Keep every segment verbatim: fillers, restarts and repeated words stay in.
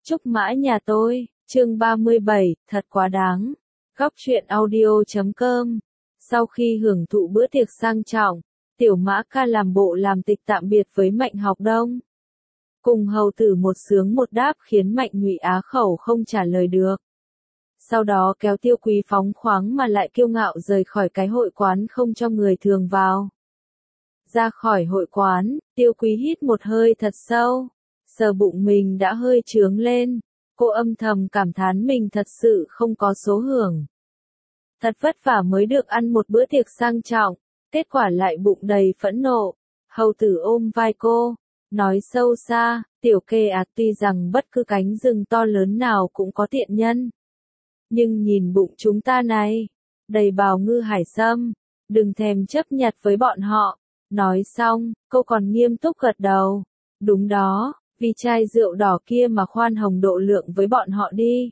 Trúc Mã nhà tôi, chương ba mươi bảy, thật quá đáng. Góc truyện audio chấm com. Sau khi hưởng thụ bữa tiệc sang trọng, Tiểu Mã Ca làm bộ làm tịch tạm biệt với Mạnh Học Đông. Cùng hầu tử một sướng một đáp khiến Mạnh Nhụy á khẩu không trả lời được. Sau đó kéo Tiêu Quý phóng khoáng mà lại kiêu ngạo rời khỏi cái hội quán không cho người thường vào. Ra khỏi hội quán, Tiêu Quý hít một hơi thật sâu, sờ bụng mình đã hơi trướng lên, cô âm thầm cảm thán mình thật sự không có số hưởng. Thật vất vả mới được ăn một bữa tiệc sang trọng, kết quả lại bụng đầy phẫn nộ. Hầu tử ôm vai cô, nói sâu xa, Tiểu Kê à, tuy rằng bất cứ cánh rừng to lớn nào cũng có tiện nhân. Nhưng nhìn bụng chúng ta này, đầy bào ngư hải sâm, đừng thèm chấp nhặt với bọn họ. Nói xong, cô còn nghiêm túc gật đầu. Đúng đó, vì chai rượu đỏ kia mà khoan hồng độ lượng với bọn họ đi.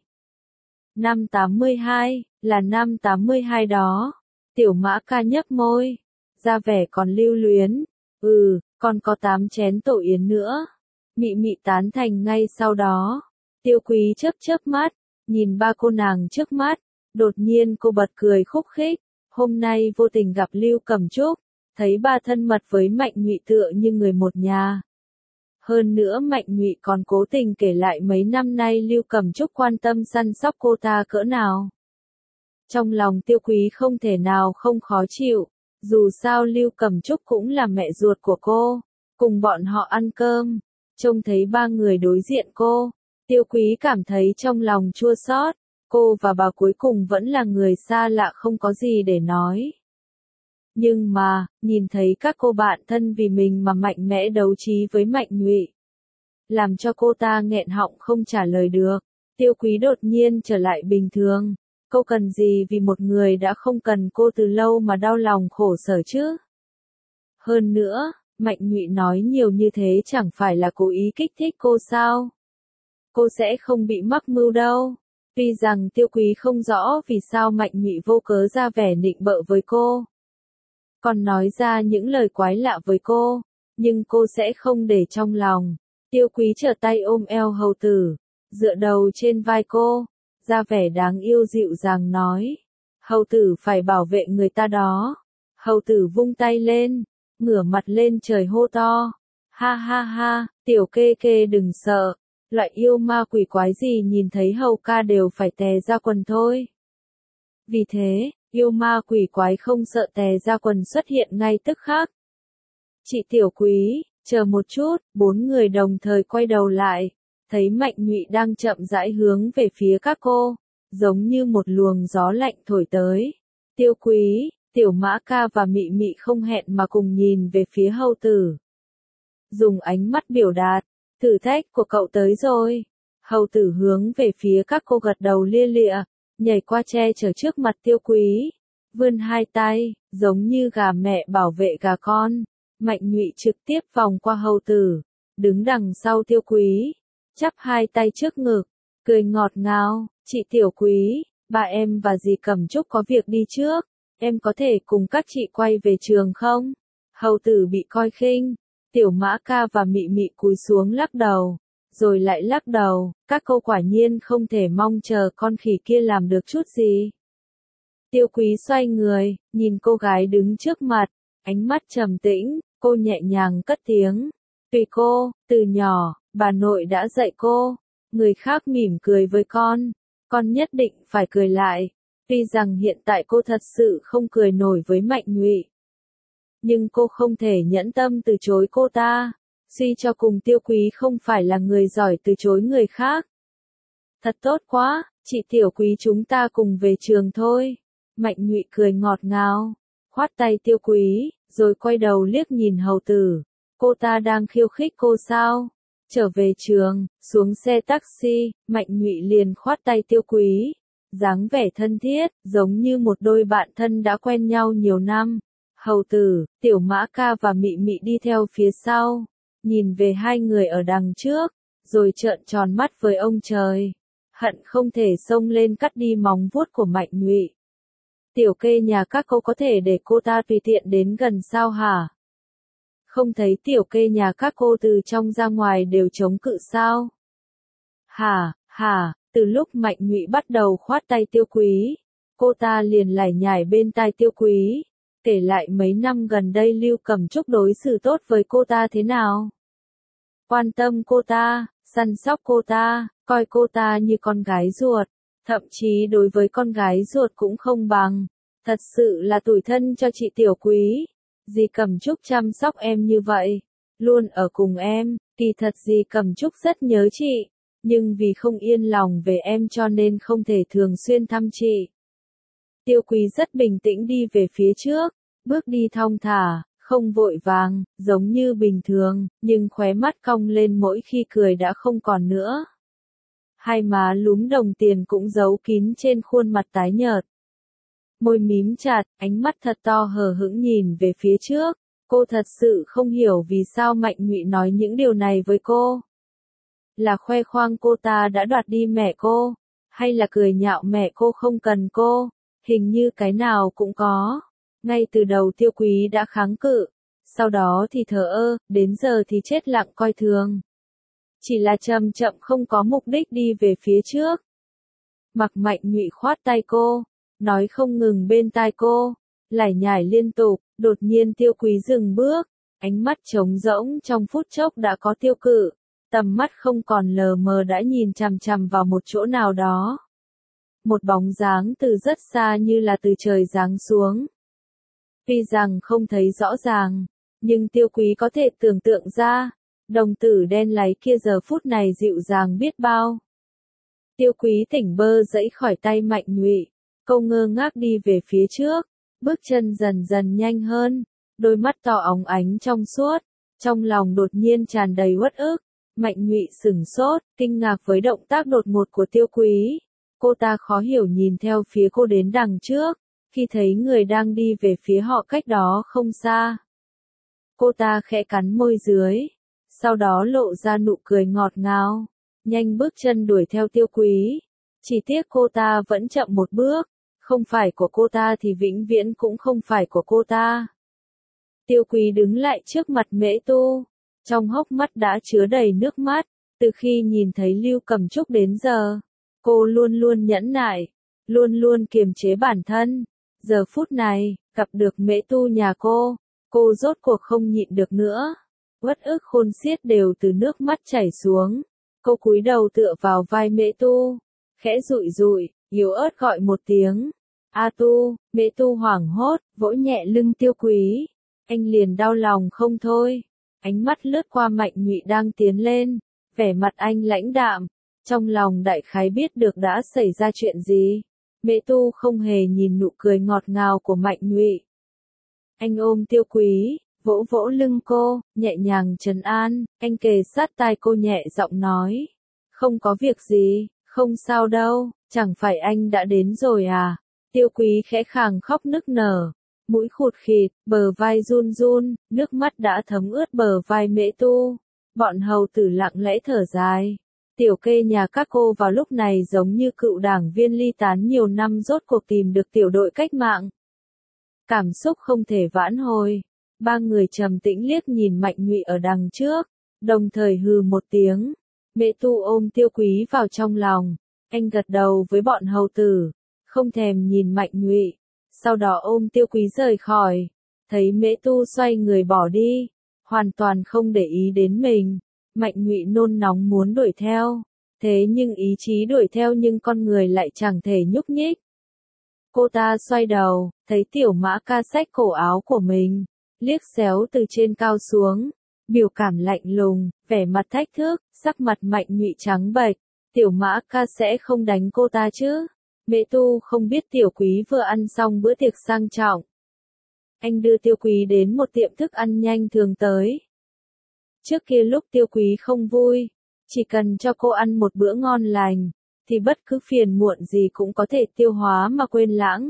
Năm tám mươi hai, là năm tám mươi hai đó. Tiểu Mã Ca nhấp môi, ra vẻ còn lưu luyến. Ừ, còn có tám chén tổ yến nữa. Mị mị tán thành ngay sau đó. Tiêu Quý chớp chớp mắt, nhìn ba cô nàng trước mắt. Đột nhiên cô bật cười khúc khích. Hôm nay vô tình gặp Lưu Cẩm Trúc, thấy ba thân mật với Mạnh Nhụy tựa như người một nhà. Hơn nữa Mạnh Nhụy còn cố tình kể lại mấy năm nay Lưu Cẩm Trúc quan tâm săn sóc cô ta cỡ nào. Trong lòng Tiêu Quý không thể nào không khó chịu, dù sao Lưu Cẩm Trúc cũng là mẹ ruột của cô, cùng bọn họ ăn cơm, trông thấy ba người đối diện cô, Tiêu Quý cảm thấy trong lòng chua xót, cô và bà cuối cùng vẫn là người xa lạ không có gì để nói. Nhưng mà, nhìn thấy các cô bạn thân vì mình mà mạnh mẽ đấu trí với Mạnh Nhụy, làm cho cô ta nghẹn họng không trả lời được. Tiêu Quý đột nhiên trở lại bình thường. Cô cần gì vì một người đã không cần cô từ lâu mà đau lòng khổ sở chứ? Hơn nữa, Mạnh Nhụy nói nhiều như thế chẳng phải là cố ý kích thích cô sao? Cô sẽ không bị mắc mưu đâu. Tuy rằng Tiêu Quý không rõ vì sao Mạnh Nhụy vô cớ ra vẻ nịnh bợ với cô, còn nói ra những lời quái lạ với cô, nhưng cô sẽ không để trong lòng. Tiêu Quý trở tay ôm eo hầu tử, dựa đầu trên vai cô, ra vẻ đáng yêu dịu dàng nói. Hầu tử phải bảo vệ người ta đó. Hầu tử vung tay lên, ngửa mặt lên trời hô to. Ha ha ha, Tiểu Kê Kê đừng sợ, loại yêu ma quỷ quái gì nhìn thấy hầu ca đều phải tè ra quần thôi. Vì thế, yêu ma quỷ quái không sợ tè ra quần xuất hiện ngay tức khắc. Chị Tiểu Quý, chờ một chút, bốn người đồng thời quay đầu lại, thấy Mạnh Nhụy đang chậm rãi hướng về phía các cô, giống như một luồng gió lạnh thổi tới. Tiêu Quý, Tiểu Mã Ca và Mị Mị không hẹn mà cùng nhìn về phía hầu tử. Dùng ánh mắt biểu đạt, thử thách của cậu tới rồi. Hầu tử hướng về phía các cô gật đầu lia lịa, nhảy qua che chở trước mặt Tiêu Quý, vươn hai tay, giống như gà mẹ bảo vệ gà con. Mạnh Nhụy trực tiếp vòng qua hầu tử, đứng đằng sau Tiêu Quý, chắp hai tay trước ngực, cười ngọt ngào. Chị Tiểu Quý, ba em và dì Cẩm Trúc có việc đi trước, em có thể cùng các chị quay về trường không? Hầu tử bị coi khinh, Tiểu Mã Ca và Mị Mị cúi xuống lắc đầu, rồi lại lắc đầu, các cô quả nhiên không thể mong chờ con khỉ kia làm được chút gì. Tiêu Quý xoay người, nhìn cô gái đứng trước mặt, ánh mắt trầm tĩnh, cô nhẹ nhàng cất tiếng. Tùy cô, từ nhỏ, bà nội đã dạy cô, người khác mỉm cười với con, con nhất định phải cười lại. Tuy rằng hiện tại cô thật sự không cười nổi với Mạnh Nhụy, nhưng cô không thể nhẫn tâm từ chối cô ta. Suy cho cùng Tiêu Quý không phải là người giỏi từ chối người khác. Thật tốt quá, chị Tiểu Quý chúng ta cùng về trường thôi. Mạnh Nhụy cười ngọt ngào, khoát tay Tiêu Quý, rồi quay đầu liếc nhìn hầu tử. Cô ta đang khiêu khích cô sao? Trở về trường, xuống xe taxi, Mạnh Nhụy liền khoát tay Tiêu Quý, dáng vẻ thân thiết, giống như một đôi bạn thân đã quen nhau nhiều năm. Hầu tử, Tiểu Mã Ca và Mị Mị đi theo phía sau, nhìn về hai người ở đằng trước, rồi trợn tròn mắt với ông trời, hận không thể xông lên cắt đi móng vuốt của Mạnh Nhụy. Tiểu Kê nhà các cô có thể để cô ta tùy tiện đến gần sao hả? Không thấy Tiểu Kê nhà các cô từ trong ra ngoài đều chống cự sao? Hả, hả, từ lúc Mạnh Nhụy bắt đầu khoát tay Tiêu Quý, cô ta liền lải nhải bên tai Tiêu Quý, kể lại mấy năm gần đây Lưu Cẩm Trúc đối xử tốt với cô ta thế nào. Quan tâm cô ta, săn sóc cô ta, coi cô ta như con gái ruột, thậm chí đối với con gái ruột cũng không bằng. Thật sự là tủi thân cho chị Tiểu Quý. Dì Cẩm Trúc chăm sóc em như vậy, luôn ở cùng em, kỳ thật dì Cẩm Trúc rất nhớ chị, nhưng vì không yên lòng về em cho nên không thể thường xuyên thăm chị. Tiêu Quý rất bình tĩnh đi về phía trước, bước đi thong thả, không vội vàng, giống như bình thường, nhưng khóe mắt cong lên mỗi khi cười đã không còn nữa. Hai má lúm đồng tiền cũng giấu kín trên khuôn mặt tái nhợt. Môi mím chặt, ánh mắt thật to hờ hững nhìn về phía trước, cô thật sự không hiểu vì sao Mạnh Nhụy nói những điều này với cô. Là khoe khoang cô ta đã đoạt đi mẹ cô, hay là cười nhạo mẹ cô không cần cô, hình như cái nào cũng có. Ngay từ đầu Tiêu Quý đã kháng cự, sau đó thì thờ ơ, đến giờ thì chết lặng coi thường. Chỉ là chậm chậm không có mục đích đi về phía trước. Mặc Mạnh Nhụy khoát tay cô, nói không ngừng bên tai cô, lải nhải liên tục, đột nhiên Tiêu Quý dừng bước, ánh mắt trống rỗng trong phút chốc đã có tiêu cự, tầm mắt không còn lờ mờ đã nhìn chằm chằm vào một chỗ nào đó. Một bóng dáng từ rất xa như là từ trời giáng xuống. Tuy rằng không thấy rõ ràng, nhưng Tiêu Quý có thể tưởng tượng ra, đồng tử đen láy kia giờ phút này dịu dàng biết bao. Tiêu Quý tỉnh bơ dẫy khỏi tay Mạnh Nhụy, cô ngơ ngác đi về phía trước, bước chân dần dần nhanh hơn, đôi mắt to óng ánh trong suốt, trong lòng đột nhiên tràn đầy uất ức. Mạnh Nhụy sửng sốt, kinh ngạc với động tác đột ngột của Tiêu Quý. Cô ta khó hiểu nhìn theo phía cô đến đằng trước, khi thấy người đang đi về phía họ cách đó không xa. Cô ta khẽ cắn môi dưới, sau đó lộ ra nụ cười ngọt ngào, nhanh bước chân đuổi theo Tiêu Quý. Chỉ tiếc cô ta vẫn chậm một bước, không phải của cô ta thì vĩnh viễn cũng không phải của cô ta. Tiêu Quý đứng lại trước mặt Mễ Tu, trong hốc mắt đã chứa đầy nước mắt, từ khi nhìn thấy Lưu Cẩm Trúc đến giờ, cô luôn luôn nhẫn nại, luôn luôn kiềm chế bản thân. Giờ phút này, gặp được Mễ Tu nhà cô, cô rốt cuộc không nhịn được nữa. Uất ức khôn xiết đều từ nước mắt chảy xuống. Cô cúi đầu tựa vào vai Mễ Tu, khẽ dụi dụi, yếu ớt gọi một tiếng. A Tu, Mễ Tu hoảng hốt, vỗ nhẹ lưng Tiêu Quý. Anh liền đau lòng không thôi. Ánh mắt lướt qua Mạnh Nhụy đang tiến lên, vẻ mặt anh lãnh đạm, trong lòng đại khái biết được đã xảy ra chuyện gì. Mễ Tu không hề nhìn nụ cười ngọt ngào của Mạnh Nhụy. Anh ôm Tiêu Quý, vỗ vỗ lưng cô, nhẹ nhàng trấn an, anh kề sát tai cô nhẹ giọng nói. Không có việc gì, không sao đâu, chẳng phải anh đã đến rồi à? Tiêu Quý khẽ khàng khóc nức nở, mũi khụt khịt, bờ vai run run, nước mắt đã thấm ướt bờ vai Mễ Tu. Bọn hầu tử lặng lẽ thở dài. Tiểu kê nhà các cô vào lúc này giống như cựu đảng viên ly tán nhiều năm rốt cuộc tìm được tiểu đội cách mạng. Cảm xúc không thể vãn hồi. Ba người trầm tĩnh liếc nhìn Mạnh Nhụy ở đằng trước, đồng thời hừ một tiếng. Mễ Tu ôm Tiêu Quý vào trong lòng, anh gật đầu với bọn hầu tử, không thèm nhìn Mạnh Nhụy, sau đó ôm Tiêu Quý rời khỏi. Thấy Mễ Tu xoay người bỏ đi, hoàn toàn không để ý đến mình, Mạnh Nhụy nôn nóng muốn đuổi theo, thế nhưng ý chí đuổi theo nhưng con người lại chẳng thể nhúc nhích. Cô ta xoay đầu, thấy Tiểu Mã Ca xách cổ áo của mình, liếc xéo từ trên cao xuống, biểu cảm lạnh lùng, vẻ mặt thách thức, sắc mặt Mạnh Nhụy trắng bệch. Tiểu Mã Ca sẽ không đánh cô ta chứ? Mễ Tu không biết Tiểu Quý vừa ăn xong bữa tiệc sang trọng. Anh đưa Tiêu Quý đến một tiệm thức ăn nhanh thường tới. Trước kia lúc Tiêu Quý không vui, chỉ cần cho cô ăn một bữa ngon lành, thì bất cứ phiền muộn gì cũng có thể tiêu hóa mà quên lãng.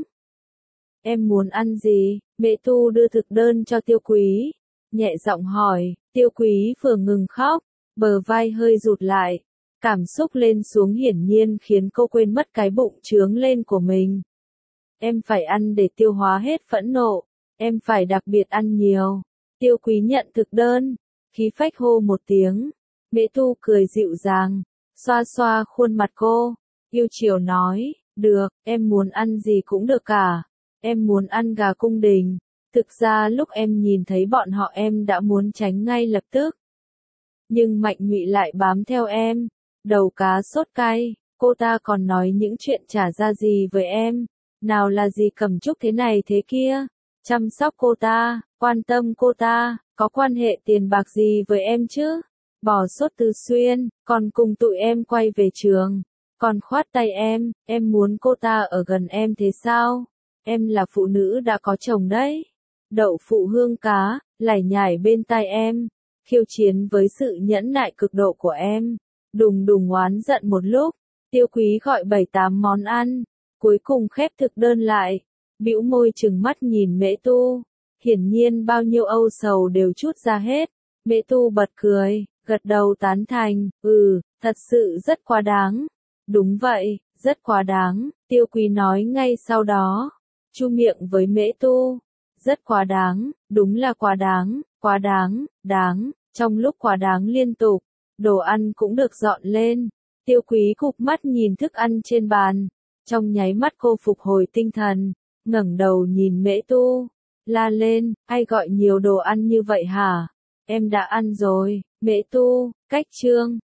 Em muốn ăn gì? Mễ Tu đưa thực đơn cho Tiêu Quý, nhẹ giọng hỏi. Tiêu Quý vừa ngừng khóc, bờ vai hơi rụt lại, cảm xúc lên xuống hiển nhiên khiến cô quên mất cái bụng trướng lên của mình. Em phải ăn để tiêu hóa hết phẫn nộ, em phải đặc biệt ăn nhiều. Tiêu Quý nhận thực đơn, khí phách hô một tiếng. Mễ Tu cười dịu dàng, xoa xoa khuôn mặt cô, yêu chiều nói, được, em muốn ăn gì cũng được cả, em muốn ăn gà cung đình. Thực ra lúc em nhìn thấy bọn họ em đã muốn tránh ngay lập tức. Nhưng Mạnh Mị lại bám theo em, đầu cá sốt cay, cô ta còn nói những chuyện chả ra gì với em, nào là gì Cẩm Trúc thế này thế kia, chăm sóc cô ta, quan tâm cô ta, có quan hệ tiền bạc gì với em chứ, bỏ sốt Từ Xuyên, còn cùng tụi em quay về trường, còn khoát tay em, em muốn cô ta ở gần em thế sao, em là phụ nữ đã có chồng đấy. Đậu phụ hương cá, lải nhải bên tai em, khiêu chiến với sự nhẫn nại cực độ của em, đùng đùng oán giận một lúc, Tiêu Quý gọi bảy tám món ăn, cuối cùng khép thực đơn lại, bĩu môi trừng mắt nhìn Mễ Tu, hiển nhiên bao nhiêu âu sầu đều trút ra hết, Mễ Tu bật cười, gật đầu tán thành, ừ, thật sự rất quá đáng, đúng vậy, rất quá đáng, Tiêu Quý nói ngay sau đó, chu miệng với Mễ Tu. Rất quá đáng, đúng là quá đáng, quá đáng, đáng, trong lúc quá đáng liên tục, đồ ăn cũng được dọn lên, Tiêu Quý cụp mắt nhìn thức ăn trên bàn, trong nháy mắt cô phục hồi tinh thần, ngẩng đầu nhìn Mễ Tu, la lên, ai gọi nhiều đồ ăn như vậy hả, em đã ăn rồi, Mễ Tu, cách chương.